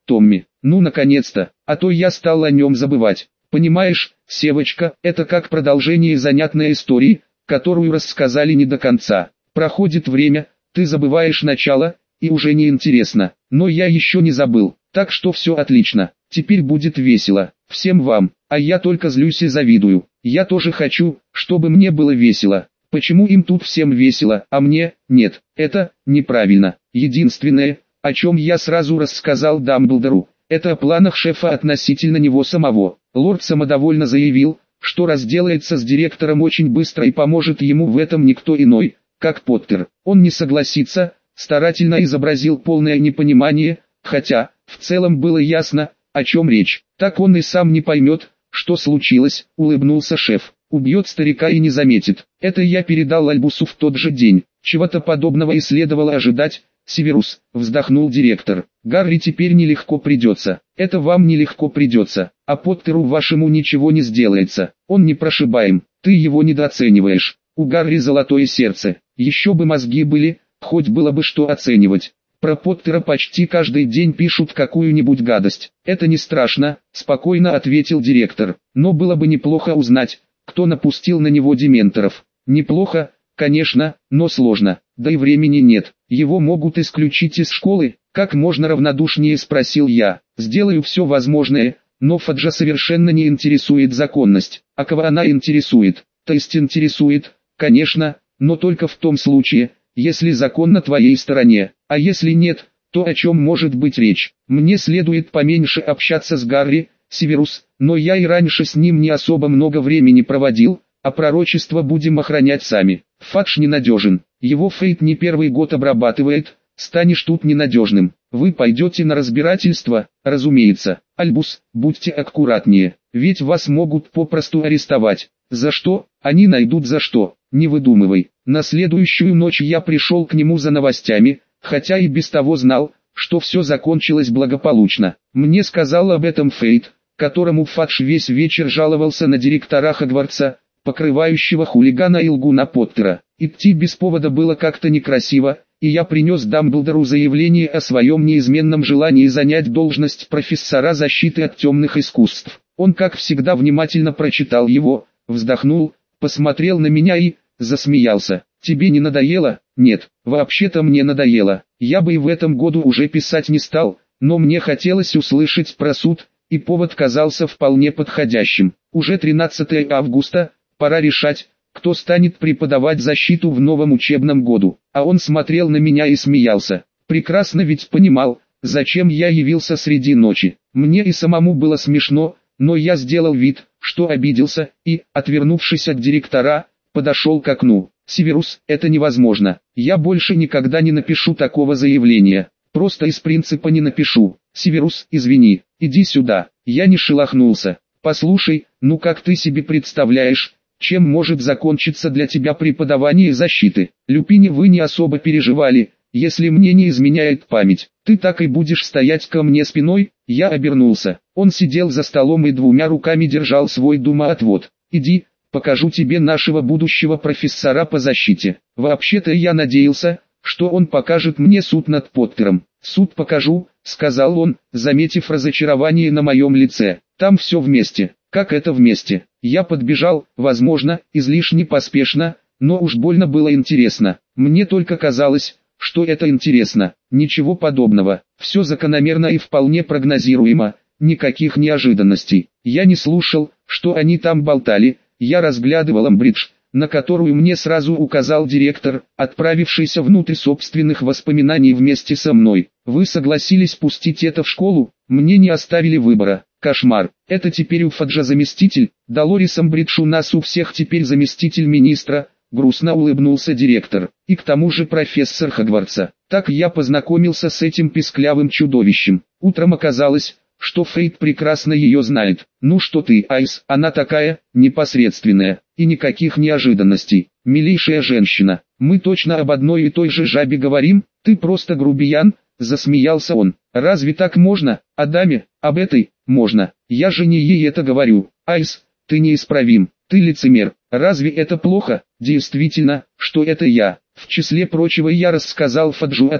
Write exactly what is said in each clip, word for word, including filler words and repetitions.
Томми. Ну наконец-то, а то я стал о нем забывать. Понимаешь, Севочка, это как продолжение занятной истории, которую рассказали не до конца. Проходит время, ты забываешь начало, и уже не интересно. Но я еще не забыл, так что все отлично. Теперь будет весело, всем вам, а я только злюсь и завидую. Я тоже хочу, чтобы мне было весело. Почему им тут всем весело, а мне нет? Это неправильно. Единственное, о чем я сразу рассказал Дамблдору, это о планах шефа относительно него самого. Лорд самодовольно заявил, что разделается с директором очень быстро и поможет ему в этом никто иной, как Поттер. Он не согласится, старательно изобразил полное непонимание, хотя, в целом было ясно, о чем речь. Так он и сам не поймет, что случилось, улыбнулся шеф. Убьет старика и не заметит. Это я передал Альбусу в тот же день. Чего-то подобного и следовало ожидать. Северус, вздохнул директор. Гарри теперь нелегко придется. Это вам нелегко придется, а Поттеру вашему ничего не сделается. Он непрошибаем, ты его недооцениваешь. У Гарри золотое сердце. Еще бы мозги были, хоть было бы что оценивать. Про Поттера почти каждый день пишут какую-нибудь гадость. Это не страшно, спокойно ответил директор. Но было бы неплохо узнать, кто напустил на него дементоров. Неплохо, конечно, но сложно. Да и времени нет. Его могут исключить из школы. Как можно равнодушнее спросил я. Сделаю все возможное, но Фаджа совершенно не интересует законность. А кого она интересует? То есть интересует, конечно, но только в том случае, если закон на твоей стороне. А если нет, то о чем может быть речь? Мне следует поменьше общаться с Гарри, Северус, но я и раньше с ним не особо много времени проводил, а пророчество будем охранять сами. Фадж ненадежен, его Фейт не первый год обрабатывает, станешь тут ненадежным. Вы пойдете на разбирательство, разумеется. Альбус, будьте аккуратнее, ведь вас могут попросту арестовать. За что? Они найдут за что, не выдумывай. На следующую ночь я пришел к нему за новостями, хотя и без того знал, что все закончилось благополучно. Мне сказал об этом Фейт, которому Фадж весь вечер жаловался на директора Хогвартса, покрывающего хулигана и лгуна Поттера. Идти без повода было как-то некрасиво, и я принес Дамблдору заявление о своем неизменном желании занять должность профессора защиты от темных искусств. Он, как всегда, внимательно прочитал его, вздохнул, посмотрел на меня и засмеялся. «Тебе не надоело?» «Нет, вообще-то мне надоело. Я бы и в этом году уже писать не стал, но мне хотелось услышать про суд, и повод казался вполне подходящим. Уже тринадцатое августа, пора решать, кто станет преподавать защиту в новом учебном году». А он смотрел на меня и смеялся. Прекрасно ведь понимал, зачем я явился среди ночи. Мне и самому было смешно, но я сделал вид, что обиделся, и, отвернувшись от директора, подошел к окну. «Северус, это невозможно. Я больше никогда не напишу такого заявления. Просто из принципа не напишу. Северус, извини, иди сюда». Я не шелохнулся. «Послушай, ну как ты себе представляешь, чем может закончиться для тебя преподавание защиты? Люпине вы не особо переживали, если мне не изменяет память. Ты так и будешь стоять ко мне спиной?» Я обернулся. Он сидел за столом и двумя руками держал свой думоотвод. «Иди, покажу тебе нашего будущего профессора по защите». Вообще-то я надеялся, что он покажет мне суд над Поттером. «Суд покажу», — сказал он, заметив разочарование на моем лице. «Там все вместе». «Как это вместе?» Я подбежал, возможно, излишне поспешно, но уж больно было интересно. Мне только казалось, что это интересно. Ничего подобного. Все закономерно и вполне прогнозируемо. Никаких неожиданностей. Я не слушал, что они там болтали. Я разглядывал Амбридж, на которую мне сразу указал директор, отправившийся внутрь собственных воспоминаний вместе со мной. «Вы согласились пустить это в школу? Мне не оставили выбора. Кошмар. Это теперь у Фаджа заместитель? Долорис Амбридж у нас у всех теперь заместитель министра», грустно улыбнулся директор. «И к тому же профессор Хогвартса. Так я познакомился с этим писклявым чудовищем. Утром оказалось, что Фейт прекрасно ее знает. Ну что ты, Айс, она такая, непосредственная, и никаких неожиданностей. Милейшая женщина. Мы точно об одной и той же жабе говорим? Ты просто грубиян», засмеялся он. «Разве так можно? О даме, об этой, можно. Я же не ей это говорю. Айс, ты неисправим, ты лицемер. Разве это плохо? Действительно, что это я. В числе прочего я рассказал Фаджу о том,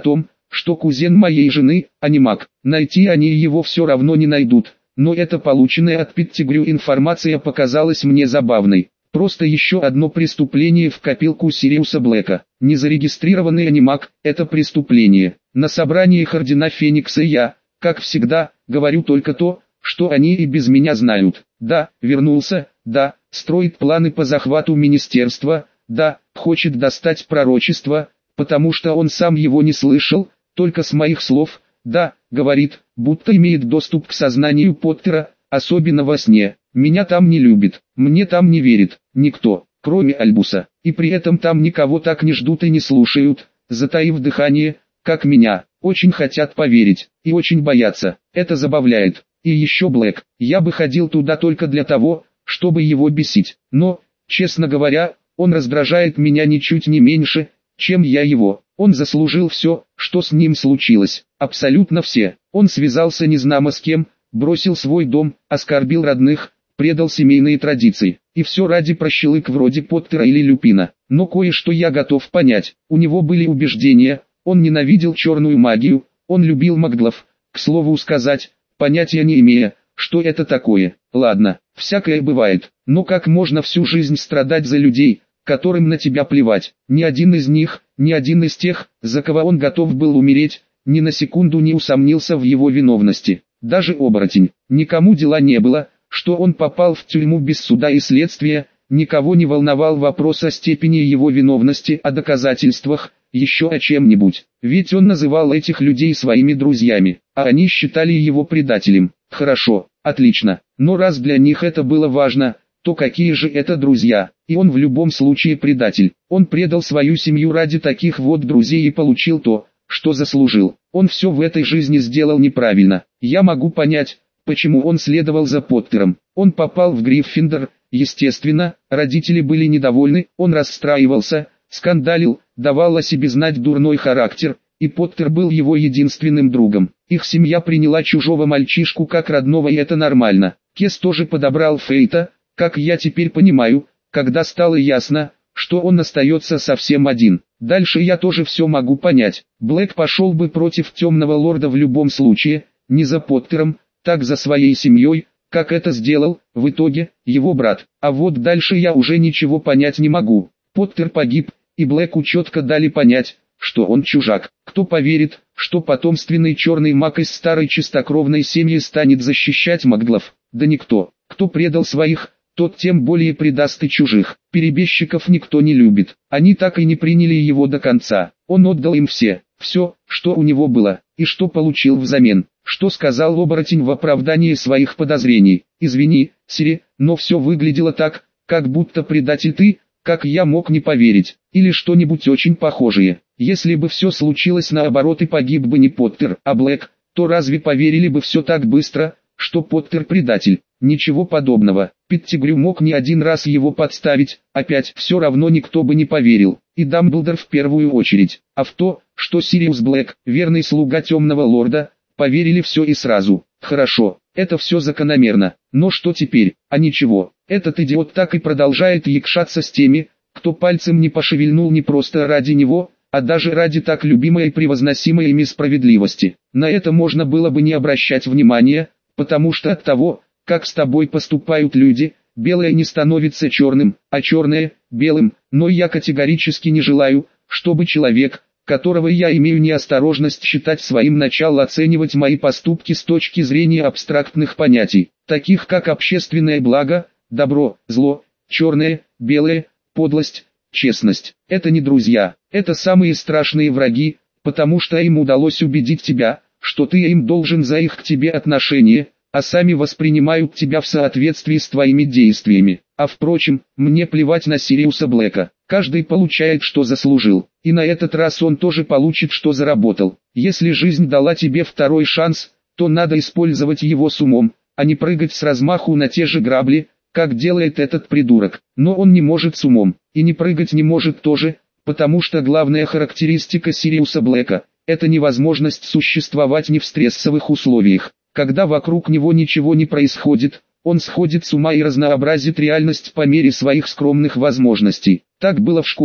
что кузен моей жены, анимак. Найти они его все равно не найдут, но эта полученная от Петтигрю информация показалась мне забавной. Просто еще одно преступление в копилку Сириуса Блэка. Незарегистрированный анимак – это преступление. На собраниях Ордена Феникса я, как всегда, говорю только то, что они и без меня знают. Да, вернулся, да, строит планы по захвату министерства, да, хочет достать пророчество, потому что он сам его не слышал, только с моих слов, да, говорит, будто имеет доступ к сознанию Поттера, особенно во сне. Меня там не любит, мне там не верит никто, кроме Альбуса, и при этом там никого так не ждут и не слушают, затаив дыхание, как меня, очень хотят поверить, и очень боятся, это забавляет. И еще Блэк, я бы ходил туда только для того, чтобы его бесить, но, честно говоря, он раздражает меня ничуть не меньше, чем я его. Он заслужил все, что с ним случилось, абсолютно все. Он связался незнамо с кем, бросил свой дом, оскорбил родных, предал семейные традиции, и все ради прощелык вроде Поттера или Люпина. Но кое-что я готов понять, у него были убеждения, он ненавидел черную магию, он любил маглов, к слову сказать, понятия не имея, что это такое. Ладно, всякое бывает, но как можно всю жизнь страдать за людей, которым на тебя плевать? Ни один из них, ни один из тех, за кого он готов был умереть, ни на секунду не усомнился в его виновности. Даже оборотень, никому дела не было, что он попал в тюрьму без суда и следствия, никого не волновал вопрос о степени его виновности, о доказательствах, еще о чем-нибудь. Ведь он называл этих людей своими друзьями, а они считали его предателем. Хорошо, отлично, но раз для них это было важно, то какие же это друзья? И он в любом случае предатель. Он предал свою семью ради таких вот друзей и получил то, что заслужил. Он все в этой жизни сделал неправильно. Я могу понять, почему он следовал за Поттером. Он попал в Гриффиндор, естественно, родители были недовольны, он расстраивался, скандалил, давал о себе знать дурной характер, и Поттер был его единственным другом. Их семья приняла чужого мальчишку как родного, и это нормально. Кес тоже подобрал Фейта, как я теперь понимаю, когда стало ясно, что он остается совсем один. Дальше я тоже все могу понять. Блэк пошел бы против Темного Лорда в любом случае, не за Поттером, так за своей семьей, как это сделал, в итоге, его брат. А вот дальше я уже ничего понять не могу. Поттер погиб, и Блэку четко дали понять, что он чужак. Кто поверит, что потомственный черный маг из старой чистокровной семьи станет защищать маглов? Да никто. Кто предал своих, тот тем более предаст и чужих. Перебежчиков никто не любит. Они так и не приняли его до конца. Он отдал им все, все, что у него было, и что получил взамен. Что сказал оборотень в оправдании своих подозрений? Извини, Сири, но все выглядело так, как будто предатель ты, как я мог не поверить, или что-нибудь очень похожее. Если бы все случилось наоборот и погиб бы не Поттер, а Блэк, то разве поверили бы все так быстро, что Поттер предатель? Ничего подобного. Петтигрю мог не один раз его подставить, опять все равно никто бы не поверил, и Дамблдор в первую очередь. А в то, что Сириус Блэк, верный слуга Темного Лорда, поверили все и сразу. Хорошо, это все закономерно, но что теперь? А ничего, этот идиот так и продолжает якшаться с теми, кто пальцем не пошевельнул не просто ради него, а даже ради так любимой и превозносимой ими справедливости. На это можно было бы не обращать внимания, потому что от того, как с тобой поступают люди, белое не становится черным, а черное – белым, но я категорически не желаю, чтобы человек, которого я имею неосторожность считать своим начал оценивать мои поступки с точки зрения абстрактных понятий, таких как общественное благо, добро, зло, черное, белое, подлость, честность. Это не друзья, это самые страшные враги, потому что им удалось убедить тебя, что ты им должен за их к тебе отношение, а сами воспринимают тебя в соответствии с твоими действиями. А впрочем, мне плевать на Сириуса Блэка. Каждый получает, что заслужил, и на этот раз он тоже получит, что заработал. Если жизнь дала тебе второй шанс, то надо использовать его с умом, а не прыгать с размаху на те же грабли, как делает этот придурок. Но он не может с умом, и не прыгать не может тоже, потому что главная характеристика Сириуса Блэка – это невозможность существовать не в стрессовых условиях. Когда вокруг него ничего не происходит, он сходит с ума и разнообразит реальность по мере своих скромных возможностей. Так было в школе,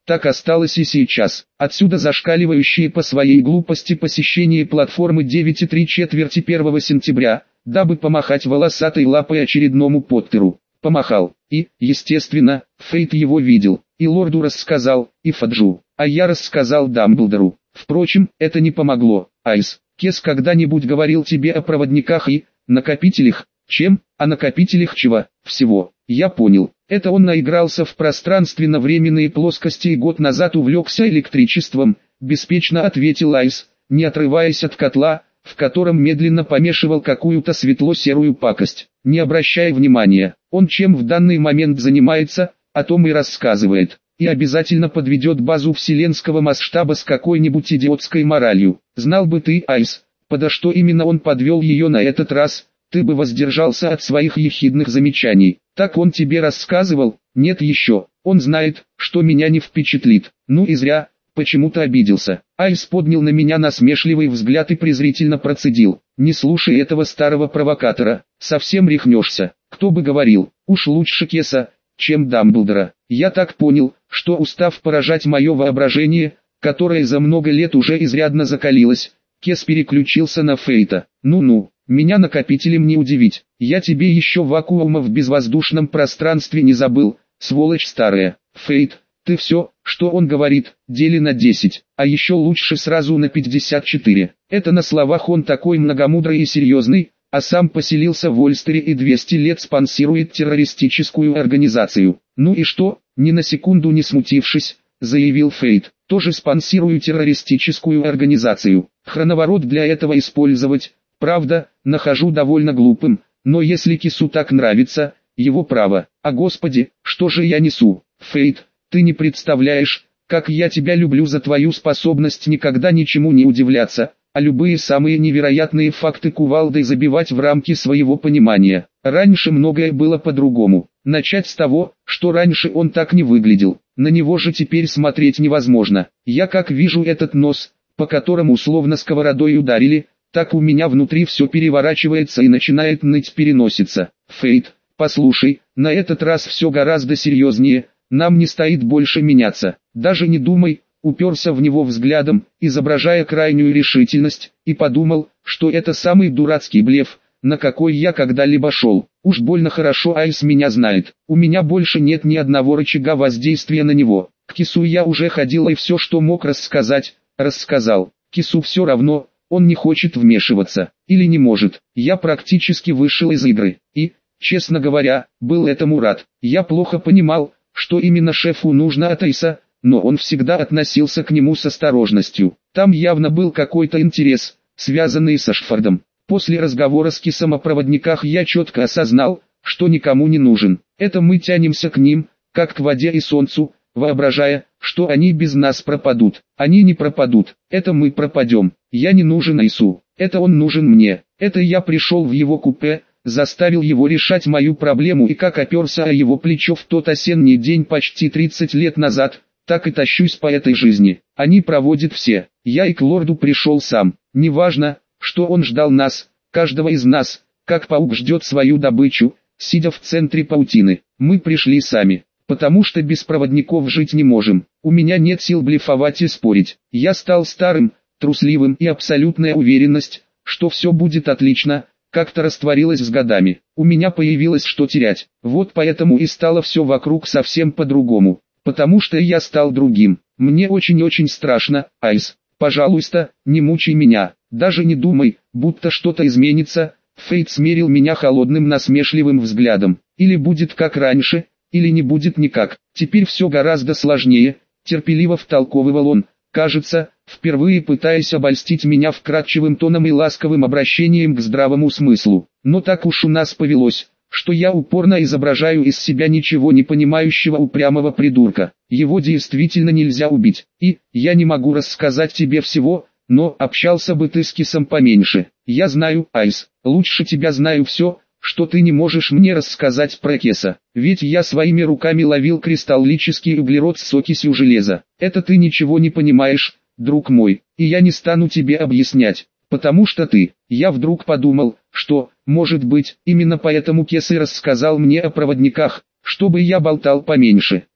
так осталось и сейчас. Отсюда зашкаливающие по своей глупости посещение платформы девять и три четверти первого сентября, дабы помахать волосатой лапой очередному Поттеру. Помахал. И, естественно, Фейт его видел, и лорду рассказал, и Фаджу, а я рассказал Дамблдору. Впрочем, это не помогло. Айс, Кес когда-нибудь говорил тебе о проводниках и накопителях? Чем? О накопителях чего? Всего. Я понял. Это он наигрался в пространственно-временные плоскости и год назад увлекся электричеством, беспечно ответил Айс, не отрываясь от котла, в котором медленно помешивал какую-то светло-серую пакость. Не обращая внимания, он чем в данный момент занимается, о том и рассказывает. И обязательно подведет базу вселенского масштаба с какой-нибудь идиотской моралью. Знал бы ты, Айс, подо что именно он подвел ее на этот раз, ты бы воздержался от своих ехидных замечаний. Так он тебе рассказывал? Нет еще. Он знает, что меня не впечатлит. Ну и зря, почему-то обиделся. Айс поднял на меня насмешливый взгляд и презрительно процедил. Не слушай этого старого провокатора, совсем рехнешься. Кто бы говорил, уж лучше Кеса, чем Дамблдора. Я так понял, что устав поражать мое воображение, которое за много лет уже изрядно закалилось, Кес переключился на Фейта. Ну-ну, меня накопителем не удивить. Я тебе еще вакуума в безвоздушном пространстве не забыл, сволочь старая. Фейт, ты все, что он говорит, дели на десять, а еще лучше сразу на пятьдесят четыре. Это на словах он такой многомудрый и серьезный, а сам поселился в Ольстере и двести лет спонсирует террористическую организацию. Ну и что, ни на секунду не смутившись, заявил Фейт, тоже спонсирую террористическую организацию. Хроноворот для этого использовать, правда, нахожу довольно глупым, но если Кису так нравится, его право. А господи, что же я несу? Фейт, ты не представляешь, как я тебя люблю за твою способность никогда ничему не удивляться, а любые самые невероятные факты кувалдой забивать в рамки своего понимания. Раньше многое было по-другому. Начать с того, что раньше он так не выглядел. На него же теперь смотреть невозможно. Я как вижу этот нос, по которому условно сковородой ударили, так у меня внутри все переворачивается и начинает ныть переносица. Фейт, послушай, на этот раз все гораздо серьезнее, нам не стоит больше меняться. Даже не думай. Уперся в него взглядом, изображая крайнюю решительность, и подумал, что это самый дурацкий блеф, на какой я когда-либо шел. Уж больно хорошо Айс меня знает. У меня больше нет ни одного рычага воздействия на него. К Кису я уже ходил и все, что мог рассказать, рассказал. Кису все равно, он не хочет вмешиваться, или не может. Я практически вышел из игры, и, честно говоря, был этому рад. Я плохо понимал, что именно шефу нужно от Айса, но он всегда относился к нему с осторожностью. Там явно был какой-то интерес, связанный с Ашфордом. После разговора с Кисом о проводниках я четко осознал, что никому не нужен. Это мы тянемся к ним, как к воде и солнцу, воображая, что они без нас пропадут. Они не пропадут, это мы пропадем. Я не нужен Айсу, это он нужен мне. Это я пришел в его купе, заставил его решать мою проблему и как оперся о его плечо в тот осенний день почти тридцать лет назад, так и тащусь по этой жизни. Они проводят все. Я и к лорду пришел сам. Неважно, что он ждал нас, каждого из нас, как паук ждет свою добычу, сидя в центре паутины. Мы пришли сами, потому что без проводников жить не можем. У меня нет сил блефовать и спорить. Я стал старым, трусливым, и абсолютная уверенность, что все будет отлично, как-то растворилась с годами. У меня появилось что терять. Вот поэтому и стало все вокруг совсем по-другому. Потому что я стал другим. Мне очень-очень страшно, Айс. Пожалуйста, не мучай меня. Даже не думай, будто что-то изменится. Фейт смерил меня холодным насмешливым взглядом. Или будет как раньше, или не будет никак. Теперь все гораздо сложнее, терпеливо втолковывал он, кажется, впервые пытаясь обольстить меня вкрадчивым тоном и ласковым обращением к здравому смыслу. Но так уж у нас повелось, что я упорно изображаю из себя ничего не понимающего упрямого придурка. Его действительно нельзя убить. И, я не могу рассказать тебе всего, но общался бы ты с Кисом поменьше. Я знаю, Айс, лучше тебя знаю все, что ты не можешь мне рассказать про Кеса. Ведь я своими руками ловил кристаллический углерод с окисью железа. Это ты ничего не понимаешь, друг мой, и я не стану тебе объяснять. Потому что ты, я вдруг подумал, что, может быть, именно поэтому Кес и рассказал мне о проводниках, чтобы я болтал поменьше.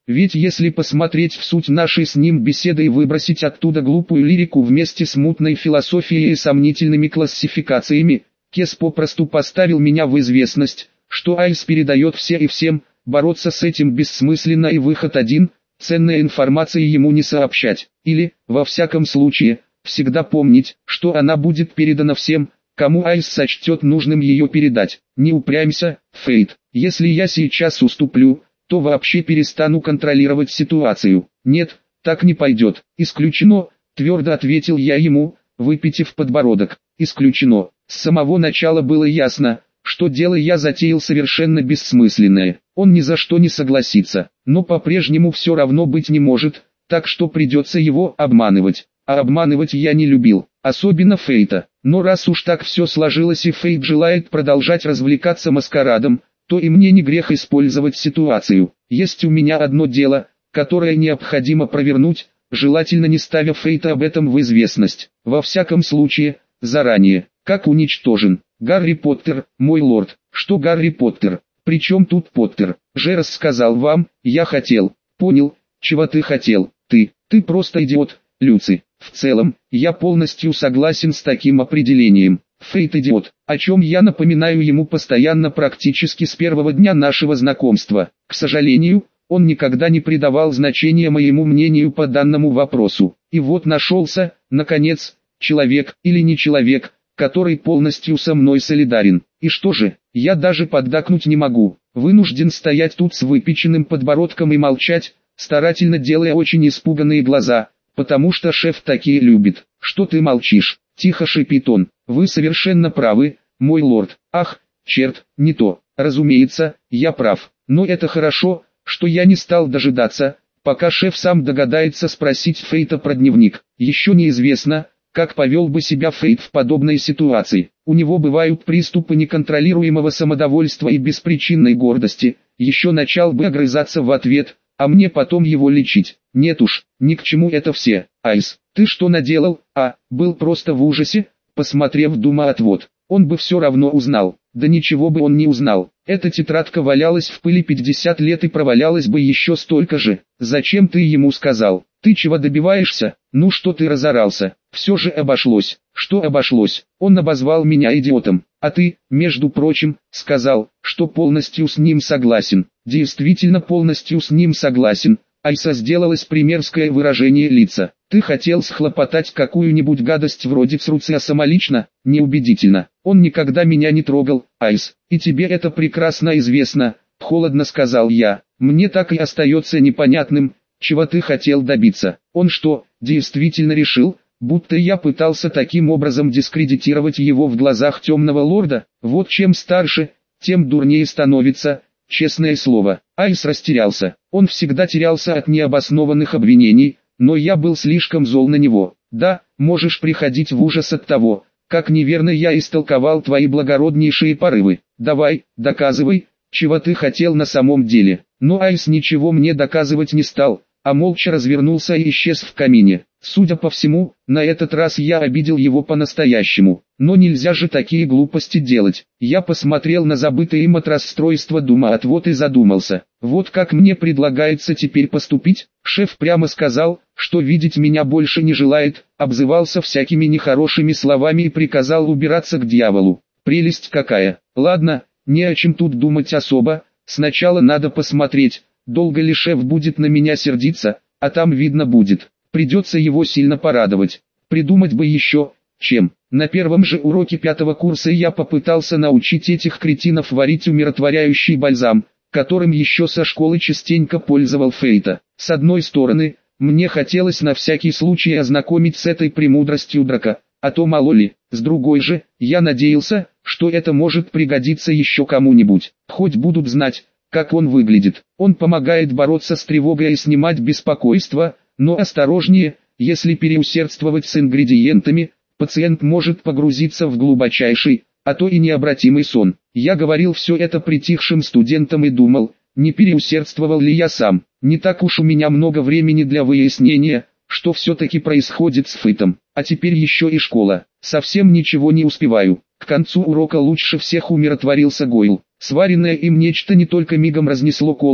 Ведь если посмотреть в суть нашей с ним беседы и выбросить оттуда глупую лирику вместе с мутной философией и сомнительными классификациями, Кес попросту поставил меня в известность, что Айс передает все и всем, бороться с этим бессмысленно и выход один – ценной информации ему не сообщать, или, во всяком случае, всегда помнить, что она будет передана всем, кому Айс сочтет нужным ее передать. Не упрямься, Фейт, если я сейчас уступлю, то вообще перестану контролировать ситуацию. Нет, так не пойдет. Исключено, твердо ответил я ему, выпитив подбородок. Исключено. С самого начала было ясно, что дело я затеял совершенно бессмысленное. Он ни за что не согласится, но по-прежнему все равно быть не может, так что придется его обманывать. А обманывать я не любил, особенно Фейта. Но раз уж так все сложилось и Фейт желает продолжать развлекаться маскарадом, то и мне не грех использовать ситуацию. Есть у меня одно дело, которое необходимо провернуть, желательно не ставя Фейта об этом в известность. Во всяком случае, заранее. Как уничтожен Гарри Поттер, мой лорд. Что Гарри Поттер? Причем тут Поттер? Же рассказал вам, я хотел. Понял, чего ты хотел. Ты, ты просто идиот, Люци. В целом, я полностью согласен с таким определением. Фейт идиот, о чем я напоминаю ему постоянно практически с первого дня нашего знакомства. К сожалению, он никогда не придавал значения моему мнению по данному вопросу. И вот нашелся, наконец, человек или не человек, который полностью со мной солидарен. И что же, я даже поддакнуть не могу. Вынужден стоять тут с выпеченным подбородком и молчать, старательно делая очень испуганные глаза, потому что шеф такие любит. Что ты молчишь? Тихо шипит он. Вы совершенно правы, мой лорд. Ах, черт, не то. Разумеется, я прав. Но это хорошо, что я не стал дожидаться, пока шеф сам догадается спросить Фейта про дневник. Еще неизвестно, как повел бы себя Фейт в подобной ситуации. У него бывают приступы неконтролируемого самодовольства и беспричинной гордости. Еще начал бы огрызаться в ответ, а мне потом его лечить. Нет уж, ни к чему это все. Айс, ты что наделал? А, был просто в ужасе, посмотрев думоотвод. Он бы все равно узнал. Да ничего бы он не узнал. Эта тетрадка валялась в пыли пятьдесят лет и провалялась бы еще столько же. Зачем ты ему сказал? Ты чего добиваешься? Ну что ты разорался? Все же обошлось. Что обошлось? Он обозвал меня идиотом. А ты, между прочим, сказал, что полностью с ним согласен. Действительно полностью с ним согласен. Айса сделалось примерское выражение лица. Ты хотел схлопотать какую-нибудь гадость вроде Цруция самолично? Неубедительно. Он никогда меня не трогал, Айс, и тебе это прекрасно известно, холодно сказал я. Мне так и остается непонятным, чего ты хотел добиться. Он что, действительно решил, будто я пытался таким образом дискредитировать его в глазах темного лорда? Вот чем старше, тем дурнее становится, честное слово. Айс растерялся. Он всегда терялся от необоснованных обвинений, но я был слишком зол на него. Да, можешь приходить в ужас от того, как неверно я истолковал твои благороднейшие порывы. Давай, доказывай, чего ты хотел на самом деле. Но Айс ничего мне доказывать не стал, а молча развернулся и исчез в камине. Судя по всему, на этот раз я обидел его по-настоящему. Но нельзя же такие глупости делать. Я посмотрел на забытое им от расстройства думоотвод и задумался. Вот как мне предлагается теперь поступить? Шеф прямо сказал, что видеть меня больше не желает, обзывался всякими нехорошими словами и приказал убираться к дьяволу. Прелесть какая. Ладно, не о чем тут думать особо. Сначала надо посмотреть, долго ли шеф будет на меня сердиться, а там видно будет. Придется его сильно порадовать. Придумать бы еще, чем. На первом же уроке пятого курса я попытался научить этих кретинов варить умиротворяющий бальзам, которым еще со школы частенько пользовал Фейта. С одной стороны, мне хотелось на всякий случай ознакомить с этой премудростью Драка, а то мало ли. С другой же, я надеялся, что это может пригодиться еще кому-нибудь. Хоть будут знать, как он выглядит. Он помогает бороться с тревогой и снимать беспокойство, но осторожнее, если переусердствовать с ингредиентами, пациент может погрузиться в глубочайший, а то и необратимый сон. Я говорил все это притихшим студентам и думал, не переусердствовал ли я сам. Не так уж у меня много времени для выяснения, что все-таки происходит с Фейтом. А теперь еще и школа. Совсем ничего не успеваю. К концу урока лучше всех умиротворился Гойл. Сваренное им нечто не только мигом разнесло колбу,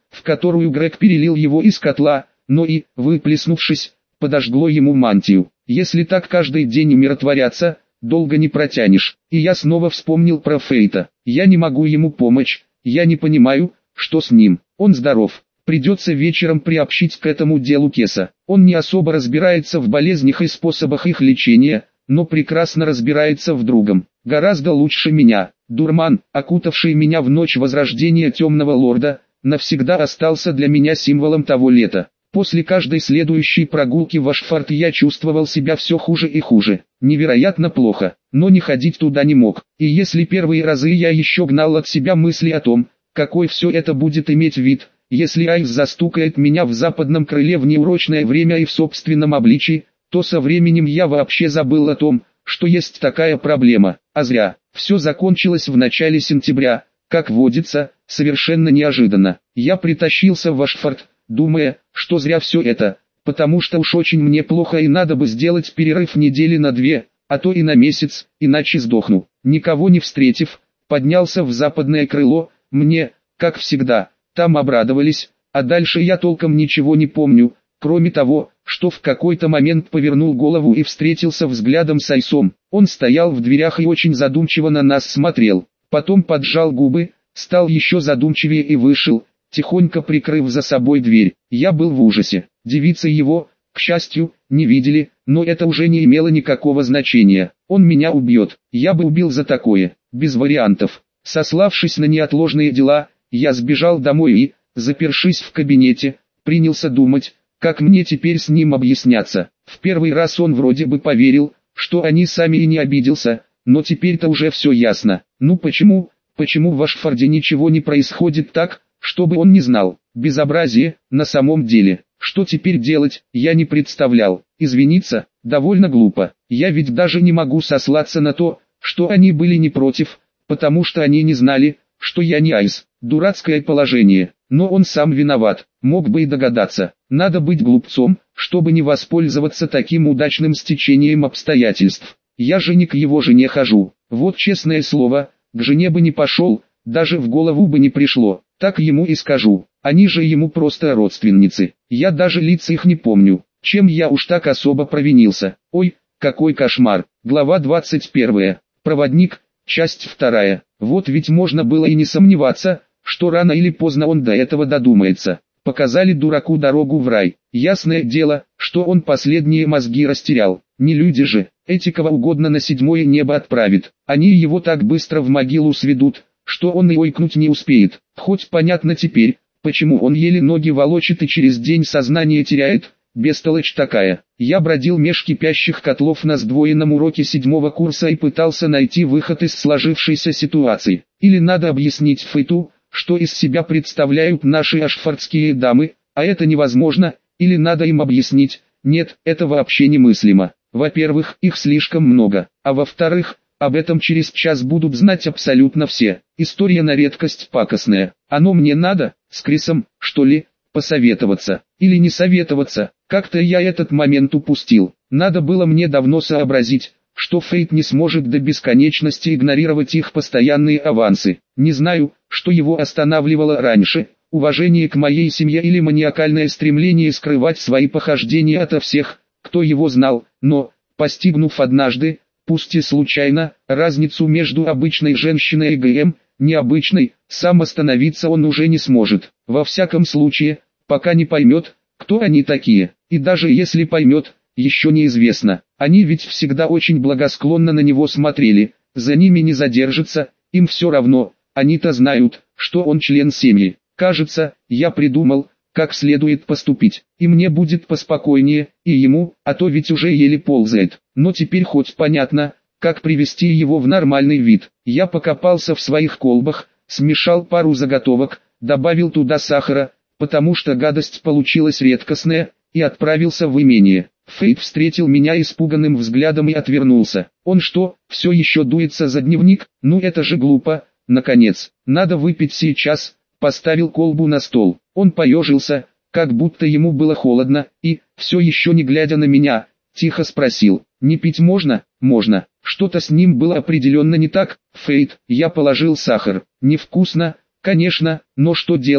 в которую Грег перелил его из котла, но и, выплеснувшись, подожгло ему мантию. Если так каждый день умиротворяться, долго не протянешь. И я снова вспомнил про Фейта. Я не могу ему помочь, я не понимаю, что с ним. Он здоров. Придется вечером приобщить к этому делу Кеса. Он не особо разбирается в болезнях и способах их лечения, но прекрасно разбирается в другом. Гораздо лучше меня. Дурман, окутавший меня в ночь возрождения Темного Лорда, навсегда остался для меня символом того лета. После каждой следующей прогулки в Ашфорд я чувствовал себя все хуже и хуже. Невероятно плохо, но не ходить туда не мог. И если первые разы я еще гнал от себя мысли о том, какой все это будет иметь вид, если Айс застукает меня в западном крыле в неурочное время и в собственном обличии, то со временем я вообще забыл о том, что есть такая проблема. А зря. Все закончилось в начале сентября, как водится, совершенно неожиданно. Я притащился в Ашфорд, думая, что зря все это, потому что уж очень мне плохо и надо бы сделать перерыв недели на две, а то и на месяц, иначе сдохну. Никого не встретив, поднялся в западное крыло, мне, как всегда, там обрадовались, а дальше я толком ничего не помню, кроме того, что в какой-то момент повернул голову и встретился взглядом с Айсом. Он стоял в дверях и очень задумчиво на нас смотрел, потом поджал губы, стал еще задумчивее и вышел, тихонько прикрыв за собой дверь. Я был в ужасе. Девицы его, к счастью, не видели, но это уже не имело никакого значения. Он меня убьет, я бы убил за такое, без вариантов. Сославшись на неотложные дела, я сбежал домой и, запершись в кабинете, принялся думать, как мне теперь с ним объясняться. В первый раз он вроде бы поверил, что они сами и не обиделся, но теперь-то уже все ясно. Ну почему, почему в Ашфорде ничего не происходит так, чтобы он не знал? Безобразие, на самом деле. Что теперь делать, я не представлял. Извиниться, довольно глупо. Я ведь даже не могу сослаться на то, что они были не против, потому что они не знали, что я не Айс. Дурацкое положение, но он сам виноват, мог бы и догадаться. Надо быть глупцом, чтобы не воспользоваться таким удачным стечением обстоятельств. Я же не к его жене хожу, вот честное слово, к жене бы не пошел, даже в голову бы не пришло, так ему и скажу. Они же ему просто родственницы, я даже лиц их не помню, чем я уж так особо провинился. Ой, какой кошмар. Глава двадцать первая. Проводник, часть вторая. Вот ведь можно было и не сомневаться, что рано или поздно он до этого додумается. Показали дураку дорогу в рай. Ясное дело, что он последние мозги растерял. Не люди же, эти кого угодно на седьмое небо отправит. Они его так быстро в могилу сведут, что он и ойкнуть не успеет. Хоть понятно теперь, почему он еле ноги волочит и через день сознание теряет. Бестолочь такая. Я бродил меж кипящих котлов на сдвоенном уроке седьмого курса и пытался найти выход из сложившейся ситуации. Или надо объяснить Фейту, что из себя представляют наши ашфордские дамы, а это невозможно, или надо им объяснить, нет, это вообще немыслимо. Во-первых, их слишком много, а во-вторых, об этом через час будут знать абсолютно все. История на редкость пакостная. Оно мне надо, с Крисом, что ли, посоветоваться, или не советоваться, как-то я этот момент упустил. Надо было мне давно сообразить, что Фейт не сможет до бесконечности игнорировать их постоянные авансы. Не знаю, что его останавливало раньше, уважение к моей семье или маниакальное стремление скрывать свои похождения ото всех, кто его знал, но, постигнув однажды, пусть и случайно, разницу между обычной женщиной и ГМ, необычной, сам остановиться он уже не сможет. Во всяком случае, пока не поймет, кто они такие, и даже если поймет, еще неизвестно. Они ведь всегда очень благосклонно на него смотрели, за ними не задержится, им все равно, они-то знают, что он член семьи. Кажется, я придумал, как следует поступить, и мне будет поспокойнее, и ему, а то ведь уже еле ползает. Но теперь хоть понятно, как привести его в нормальный вид. Я покопался в своих колбах, смешал пару заготовок, добавил туда сахара, потому что гадость получилась редкостная, и отправился в имение. Фейт встретил меня испуганным взглядом и отвернулся. Он что, все еще дуется за дневник? Ну это же глупо. Наконец, надо выпить сейчас. Поставил колбу на стол. Он поежился, как будто ему было холодно, и, все еще не глядя на меня, тихо спросил: «Не пить можно?» «Можно». Что-то с ним было определенно не так. Фейт, я положил сахар. Невкусно, конечно, но что делать?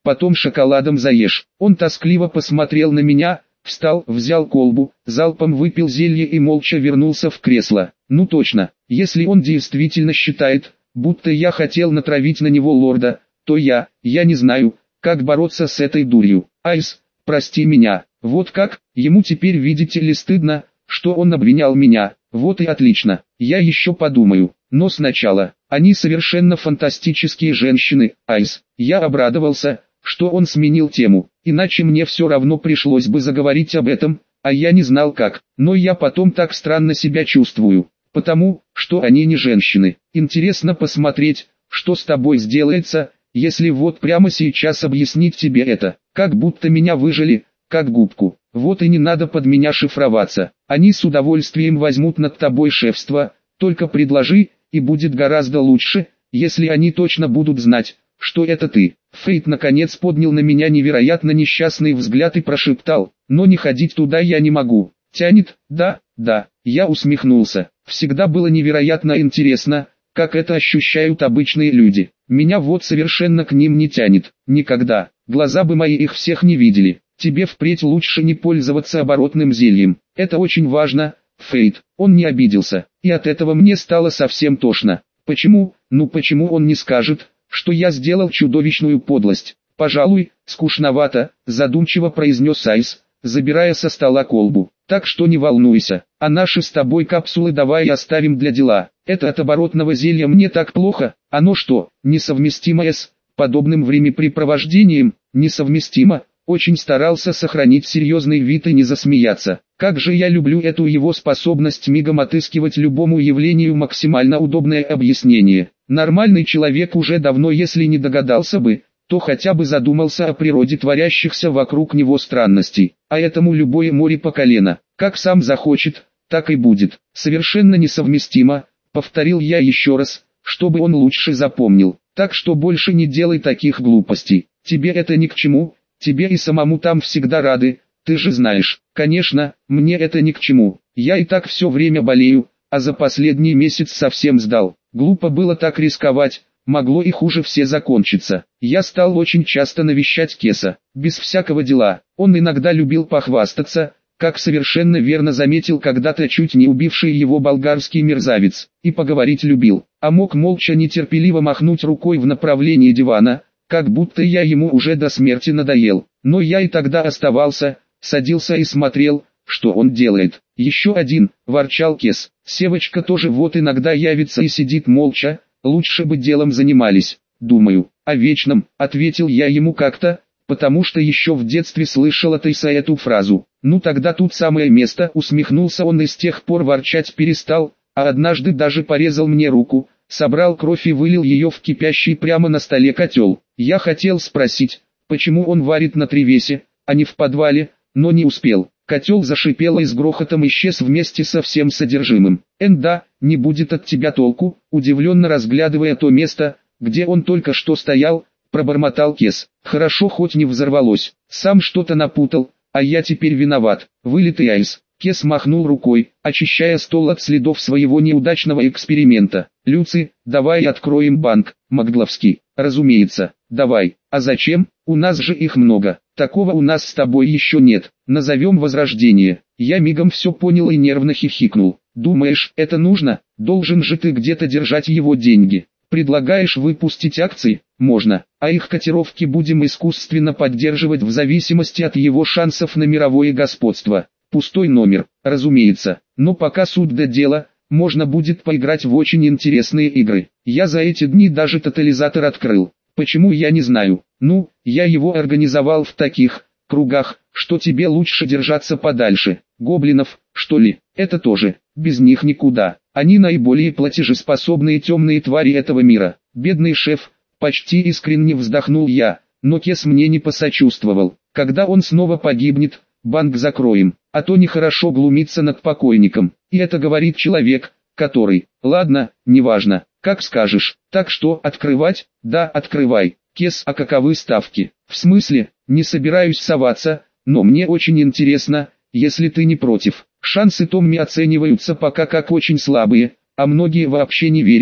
потом шоколадом заешь. Он тоскливо посмотрел на меня, встал, взял колбу, залпом выпил зелье и молча вернулся в кресло. Ну точно, если он действительно считает, будто я хотел натравить на него лорда, то я, я не знаю, как бороться с этой дурью. Айс, прости меня. Вот как, ему теперь видите ли стыдно, что он обвинял меня. Вот и отлично, я еще подумаю. Но сначала, они совершенно фантастические женщины, Айс. Я обрадовался, что он сменил тему, иначе мне все равно пришлось бы заговорить об этом, а я не знал как. Но я потом так странно себя чувствую, потому, что они не женщины. Интересно посмотреть, что с тобой сделается, если вот прямо сейчас объяснить тебе это, как будто меня выжили, как губку. Вот и не надо под меня шифроваться, они с удовольствием возьмут над тобой шефство, только предложи, и будет гораздо лучше, если они точно будут знать, что это ты. Фейт наконец поднял на меня невероятно несчастный взгляд и прошептал, но не ходить туда я не могу. Тянет, да, да, я усмехнулся. Всегда было невероятно интересно, как это ощущают обычные люди. Меня вот совершенно к ним не тянет, никогда, глаза бы мои их всех не видели. Тебе впредь лучше не пользоваться оборотным зельем, это очень важно, Фейт. Он не обиделся, и от этого мне стало совсем тошно. Почему, ну почему он не скажет, что я сделал чудовищную подлость? Пожалуй, скучновато, задумчиво произнес Айс, забирая со стола колбу. Так что не волнуйся, а наши с тобой капсулы давай оставим для дела. Это от оборотного зелья мне так плохо, оно что, несовместимо с подобным времяпрепровождением? Несовместимо. Очень старался сохранить серьезный вид и не засмеяться. Как же я люблю эту его способность мигом отыскивать любому явлению максимально удобное объяснение. Нормальный человек уже давно, если не догадался бы, то хотя бы задумался о природе творящихся вокруг него странностей. А этому любое море по колено. Как сам захочет, так и будет. Совершенно несовместимо, повторил я еще раз, чтобы он лучше запомнил. Так что больше не делай таких глупостей. Тебе это ни к чему. Тебе и самому там всегда рады, ты же знаешь. Конечно, мне это ни к чему. Я и так все время болею, а за последний месяц совсем сдал. Глупо было так рисковать, могло и хуже все закончиться. Я стал очень часто навещать Кеса, без всякого дела. Он иногда любил похвастаться, как совершенно верно заметил когда-то чуть не убивший его болгарский мерзавец, и поговорить любил. А мог молча нетерпеливо махнуть рукой в направлении дивана, как будто я ему уже до смерти надоел. Но я и тогда оставался, садился и смотрел, что он делает. Еще один, ворчал Кес. Севочка тоже вот иногда явится и сидит молча, лучше бы делом занимались, думаю. О вечном, ответил я ему как-то, потому что еще в детстве слышал от Иса эту фразу. Ну тогда тут самое место, усмехнулся он и с тех пор ворчать перестал, а однажды даже порезал мне руку, собрал кровь и вылил ее в кипящий прямо на столе котел. Я хотел спросить, почему он варит на тревесе, а не в подвале, но не успел. Котел зашипел и с грохотом исчез вместе со всем содержимым. «Энда, не будет от тебя толку», удивленно разглядывая то место, где он только что стоял, пробормотал Кес. «Хорошо хоть не взорвалось, сам что-то напутал, а я теперь виноват». Вылитый Айс. Кес махнул рукой, очищая стол от следов своего неудачного эксперимента. «Люци, давай откроем банк, Магдловский». «Разумеется, давай. А зачем? У нас же их много. Такого у нас с тобой еще нет. Назовем Возрождение». Я мигом все понял и нервно хихикнул. «Думаешь, это нужно? Должен же ты где-то держать его деньги. Предлагаешь выпустить акции? Можно. А их котировки будем искусственно поддерживать в зависимости от его шансов на мировое господство. Пустой номер, разумеется. Но пока суть до дела, можно будет поиграть в очень интересные игры. Я за эти дни даже тотализатор открыл. Почему, я не знаю. Ну, я его организовал в таких кругах, что тебе лучше держаться подальше. Гоблинов, что ли? Это тоже. Без них никуда. Они наиболее платежеспособные темные твари этого мира. Бедный шеф, почти искренне вздохнул я, но Кес мне не посочувствовал. Когда он снова погибнет, банк закроем, а то нехорошо глумиться над покойником. И это говорит человек, который... Ладно, неважно, как скажешь. Так что, открывать? Да, открывай. Кес, а каковы ставки? В смысле, не собираюсь соваться, но мне очень интересно, если ты не против. Шансы Томми оцениваются пока как очень слабые, а многие вообще не верят,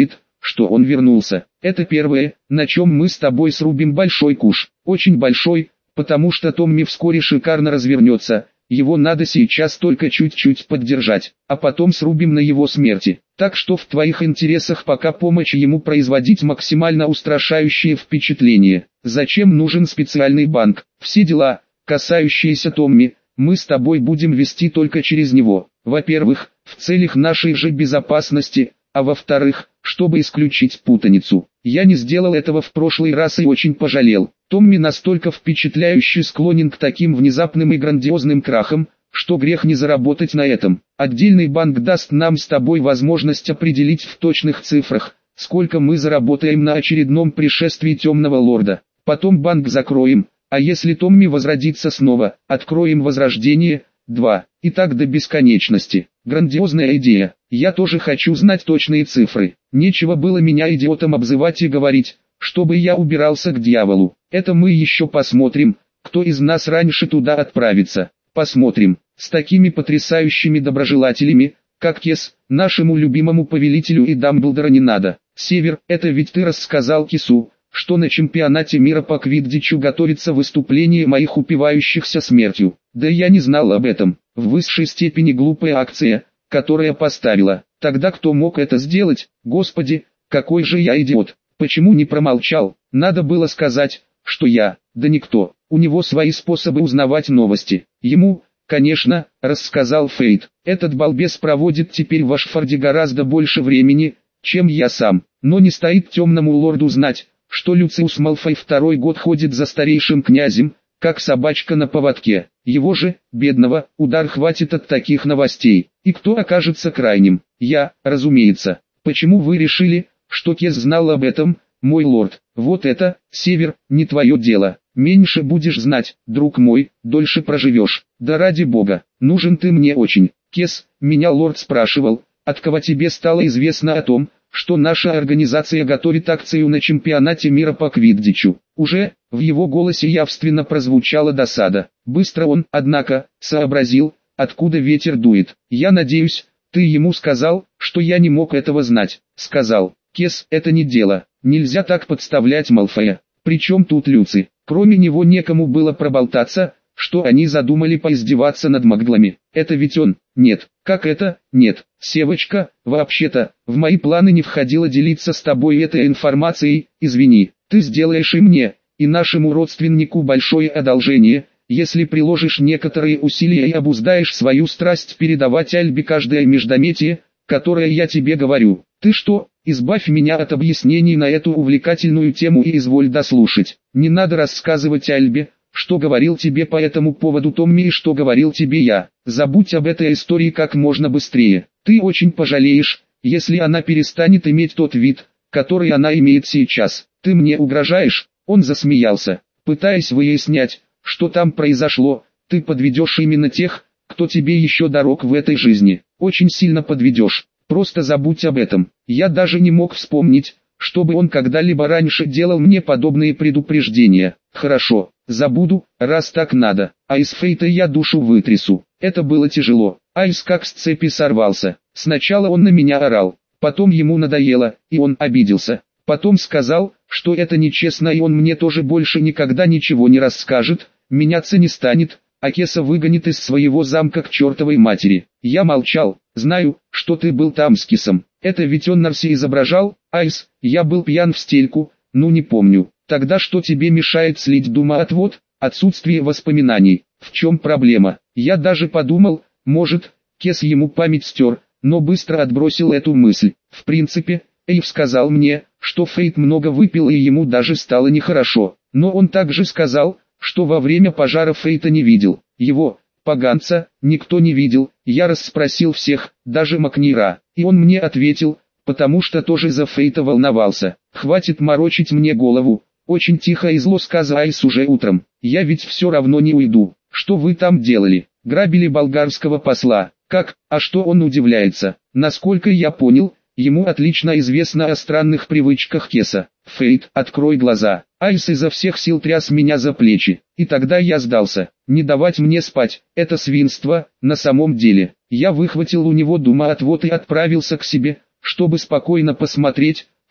что он вернулся. Это первое, на чем мы с тобой срубим большой куш. Очень большой, потому что Томми вскоре шикарно развернется. Его надо сейчас только чуть-чуть поддержать, а потом срубим на его смерти. Так что в твоих интересах пока помочь ему производить максимально устрашающее впечатление. Зачем нужен специальный банк? Все дела, касающиеся Томми, мы с тобой будем вести только через него. Во-первых, в целях нашей же безопасности, а во-вторых, чтобы исключить путаницу. Я не сделал этого в прошлый раз и очень пожалел. Томми настолько впечатляюще склонен к таким внезапным и грандиозным крахам, что грех не заработать на этом. Отдельный банк даст нам с тобой возможность определить в точных цифрах, сколько мы заработаем на очередном пришествии Темного Лорда. Потом банк закроем, а если Томми возродится снова, откроем возрождение, два, и так до бесконечности. Грандиозная идея. Я тоже хочу знать точные цифры. Нечего было меня идиотом обзывать и говорить, чтобы я убирался к дьяволу. Это мы еще посмотрим, кто из нас раньше туда отправится. Посмотрим. С такими потрясающими доброжелателями, как Кес, нашему любимому повелителю и Дамблдора не надо. Север, это ведь ты рассказал Кесу, что на чемпионате мира по квиддичу готовится выступление моих упивающихся смертью. Да я не знал об этом. В высшей степени глупая акция, которая поставила. Тогда кто мог это сделать? Господи, какой же я идиот. Почему не промолчал? Надо было сказать, что я, да никто. У него свои способы узнавать новости. Ему, конечно, рассказал Фейт. Этот балбес проводит теперь в Ашфорде гораздо больше времени, чем я сам. Но не стоит Темному Лорду знать, что Люциус Малфой второй год ходит за старейшим князем, как собачка на поводке. Его же, бедного, удар хватит от таких новостей. И кто окажется крайним? Я, разумеется. Почему вы решили, что Кес знал об этом, мой лорд? Вот это, Север, не твое дело. Меньше будешь знать, друг мой, дольше проживешь. Да ради бога, нужен ты мне очень. Кес, меня лорд спрашивал, от кого тебе стало известно о том, что наша организация готовит акцию на чемпионате мира по квиддичу. Уже, в его голосе явственно прозвучала досада. Быстро он, однако, сообразил, откуда ветер дует. Я надеюсь, ты ему сказал, что я не мог этого знать. Сказал. Кес, это не дело. Нельзя так подставлять Малфоя. Причем тут Люци? Кроме него некому было проболтаться, что они задумали поиздеваться над маглами. Это ведь он? Нет. Как это? Нет. Севочка, вообще-то, в мои планы не входило делиться с тобой этой информацией, извини. Ты сделаешь и мне, и нашему родственнику большое одолжение, если приложишь некоторые усилия и обуздаешь свою страсть передавать Альбе каждое междометие, которое я тебе говорю. Ты что, избавь меня от объяснений на эту увлекательную тему и изволь дослушать. Не надо рассказывать Альбе, что говорил тебе по этому поводу Томми и что говорил тебе я. Забудь об этой истории как можно быстрее. Ты очень пожалеешь, если она перестанет иметь тот вид, который она имеет сейчас. Ты мне угрожаешь? Он засмеялся, пытаясь выяснять, что там произошло. Ты подведешь именно тех, кто тебе еще дорог в этой жизни. Очень сильно подведешь. Просто забудь об этом. Я даже не мог вспомнить, чтобы он когда-либо раньше делал мне подобные предупреждения. Хорошо, забуду, раз так надо. А из Фейта я душу вытрясу. Это было тяжело. Айс как с цепи сорвался. Сначала он на меня орал, потом ему надоело, и он обиделся. Потом сказал, что это нечестно и он мне тоже больше никогда ничего не расскажет, меняться не станет, а Кеса выгонит из своего замка к чертовой матери. Я молчал. Знаю, что ты был там с Кесом. Это ведь он на все изображал, Айс, я был пьян в стельку, ну не помню. Тогда что тебе мешает слить думоотвод? Отсутствие воспоминаний. В чем проблема? Я даже подумал, может, Кес ему память стер, но быстро отбросил эту мысль. В принципе, Эйв сказал мне, что Фейт много выпил и ему даже стало нехорошо. Но он также сказал, что во время пожара Фейта не видел. Его, поганца, никто не видел. Я расспросил всех, даже Макнира, и он мне ответил, потому что тоже за Фейта волновался. Хватит морочить мне голову. Очень тихо и зло сказал Айс уже утром. Я ведь все равно не уйду. Что вы там делали? Грабили болгарского посла. Как? А что он удивляется? Насколько я понял, ему отлично известно о странных привычках Кеса. Фейт, открой глаза. Айс изо всех сил тряс меня за плечи. И тогда я сдался. Не давать мне спать, это свинство, на самом деле. Я выхватил у него думоотвод и отправился к себе, чтобы спокойно посмотреть,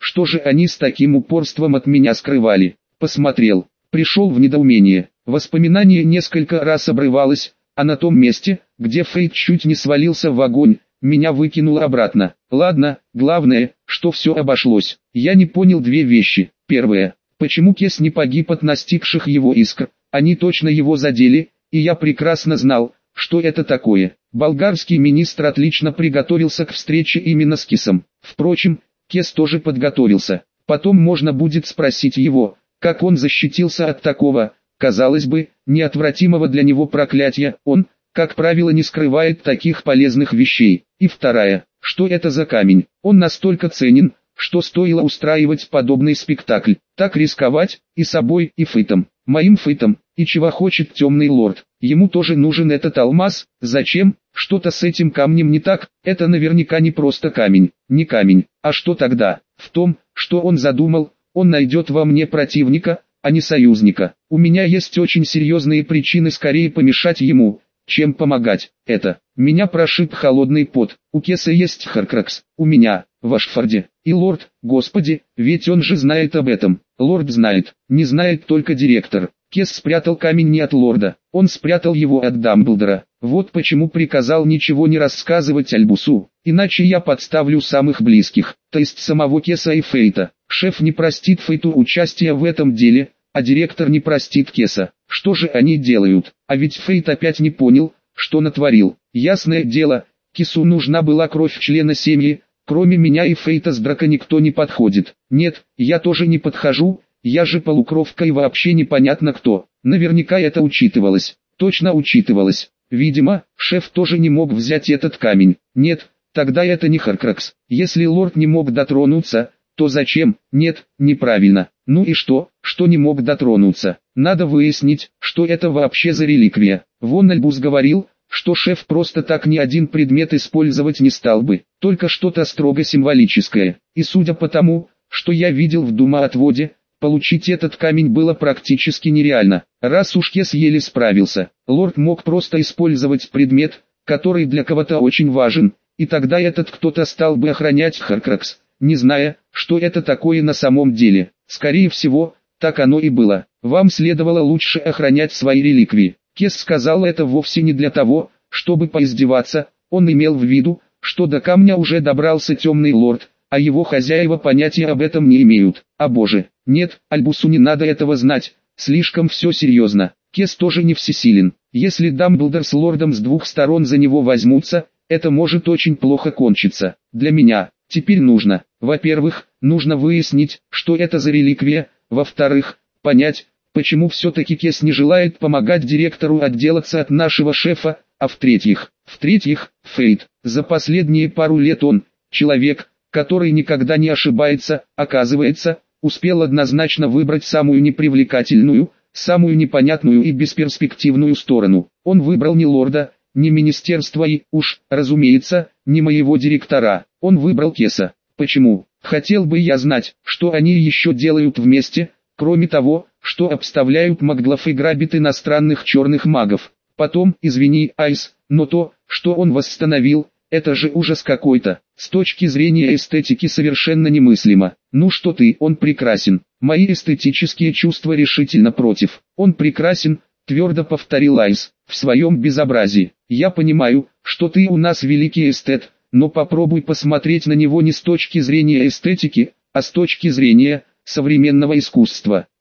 что же они с таким упорством от меня скрывали. Посмотрел, пришел в недоумение. Воспоминание несколько раз обрывалось, а на том месте, где Фейт чуть не свалился в огонь, меня выкинуло обратно. Ладно, главное, что все обошлось. Я не понял две вещи. Первое, почему Кес не погиб от настигших его искр? Они точно его задели, и я прекрасно знал, что это такое. Болгарский министр отлично приготовился к встрече именно с Кесом. Впрочем, Кес тоже подготовился. Потом можно будет спросить его, как он защитился от такого, казалось бы, неотвратимого для него проклятия. Он, как правило, не скрывает таких полезных вещей. И вторая, что это за камень? Он настолько ценен, что стоило устраивать подобный спектакль. Так рисковать, и собой, и Фейтом. Моим Фейтом, и чего хочет темный лорд. Ему тоже нужен этот алмаз. Зачем? Что-то с этим камнем не так. Это наверняка не просто камень. Не камень. А что тогда? В том, что он задумал, он найдет во мне противника, а не союзника. У меня есть очень серьезные причины скорее помешать ему, чем помогать. Это. Меня прошиб холодный пот. У Кеса есть Хоркракс. У меня, в Ашфорде. И лорд, господи, ведь он же знает об этом. Лорд знает, не знает только директор. Кес спрятал камень не от лорда, он спрятал его от Дамблдора. Вот почему приказал ничего не рассказывать Альбусу, иначе я подставлю самых близких, то есть самого Кеса и Фейта. Шеф не простит Фейту участия в этом деле, а директор не простит Кеса. Что же они делают? А ведь Фейт опять не понял, что натворил. Ясное дело, Кесу нужна была кровь члена семьи, кроме меня и Фейта с Драко никто не подходит. Нет, я тоже не подхожу. Я же полукровка и вообще непонятно кто. Наверняка это учитывалось. Точно учитывалось. Видимо, шеф тоже не мог взять этот камень. Нет, тогда это не Хоркракс. Если лорд не мог дотронуться, то зачем? Нет, неправильно. Ну и что, что не мог дотронуться? Надо выяснить, что это вообще за реликвия. Вон Альбус говорил, что шеф просто так ни один предмет использовать не стал бы. Только что-то строго символическое. И судя по тому, что я видел в Дума-отводе, получить этот камень было практически нереально. Раз уж Кес еле справился, лорд мог просто использовать предмет, который для кого-то очень важен, и тогда этот кто-то стал бы охранять Хоркракс, не зная, что это такое на самом деле. Скорее всего, так оно и было. Вам следовало лучше охранять свои реликвии. Кес сказал это вовсе не для того, чтобы поиздеваться, он имел в виду, что до камня уже добрался темный лорд, а его хозяева понятия об этом не имеют. А боже, нет, Альбусу не надо этого знать, слишком все серьезно. Кес тоже не всесилен. Если Дамблдор с лордом с двух сторон за него возьмутся, это может очень плохо кончиться. Для меня, теперь нужно, во-первых, нужно выяснить, что это за реликвия, во-вторых, понять, почему все-таки Кес не желает помогать директору отделаться от нашего шефа, а в-третьих, в-третьих, Фейт, за последние пару лет он, человек, который никогда не ошибается, оказывается, успел однозначно выбрать самую непривлекательную, самую непонятную и бесперспективную сторону. Он выбрал не лорда, не министерство и, уж, разумеется, не моего директора. Он выбрал Кеса. Почему? Хотел бы я знать, что они еще делают вместе, кроме того, что обставляют маглов и грабят иностранных черных магов. Потом, извини, Айс, но то, что он восстановил, это же ужас какой-то. С точки зрения эстетики совершенно немыслимо. Ну что ты, он прекрасен. Мои эстетические чувства решительно против. Он прекрасен, твердо повторил Айс, в своем безобразии. Я понимаю, что ты у нас великий эстет, но попробуй посмотреть на него не с точки зрения эстетики, а с точки зрения современного искусства.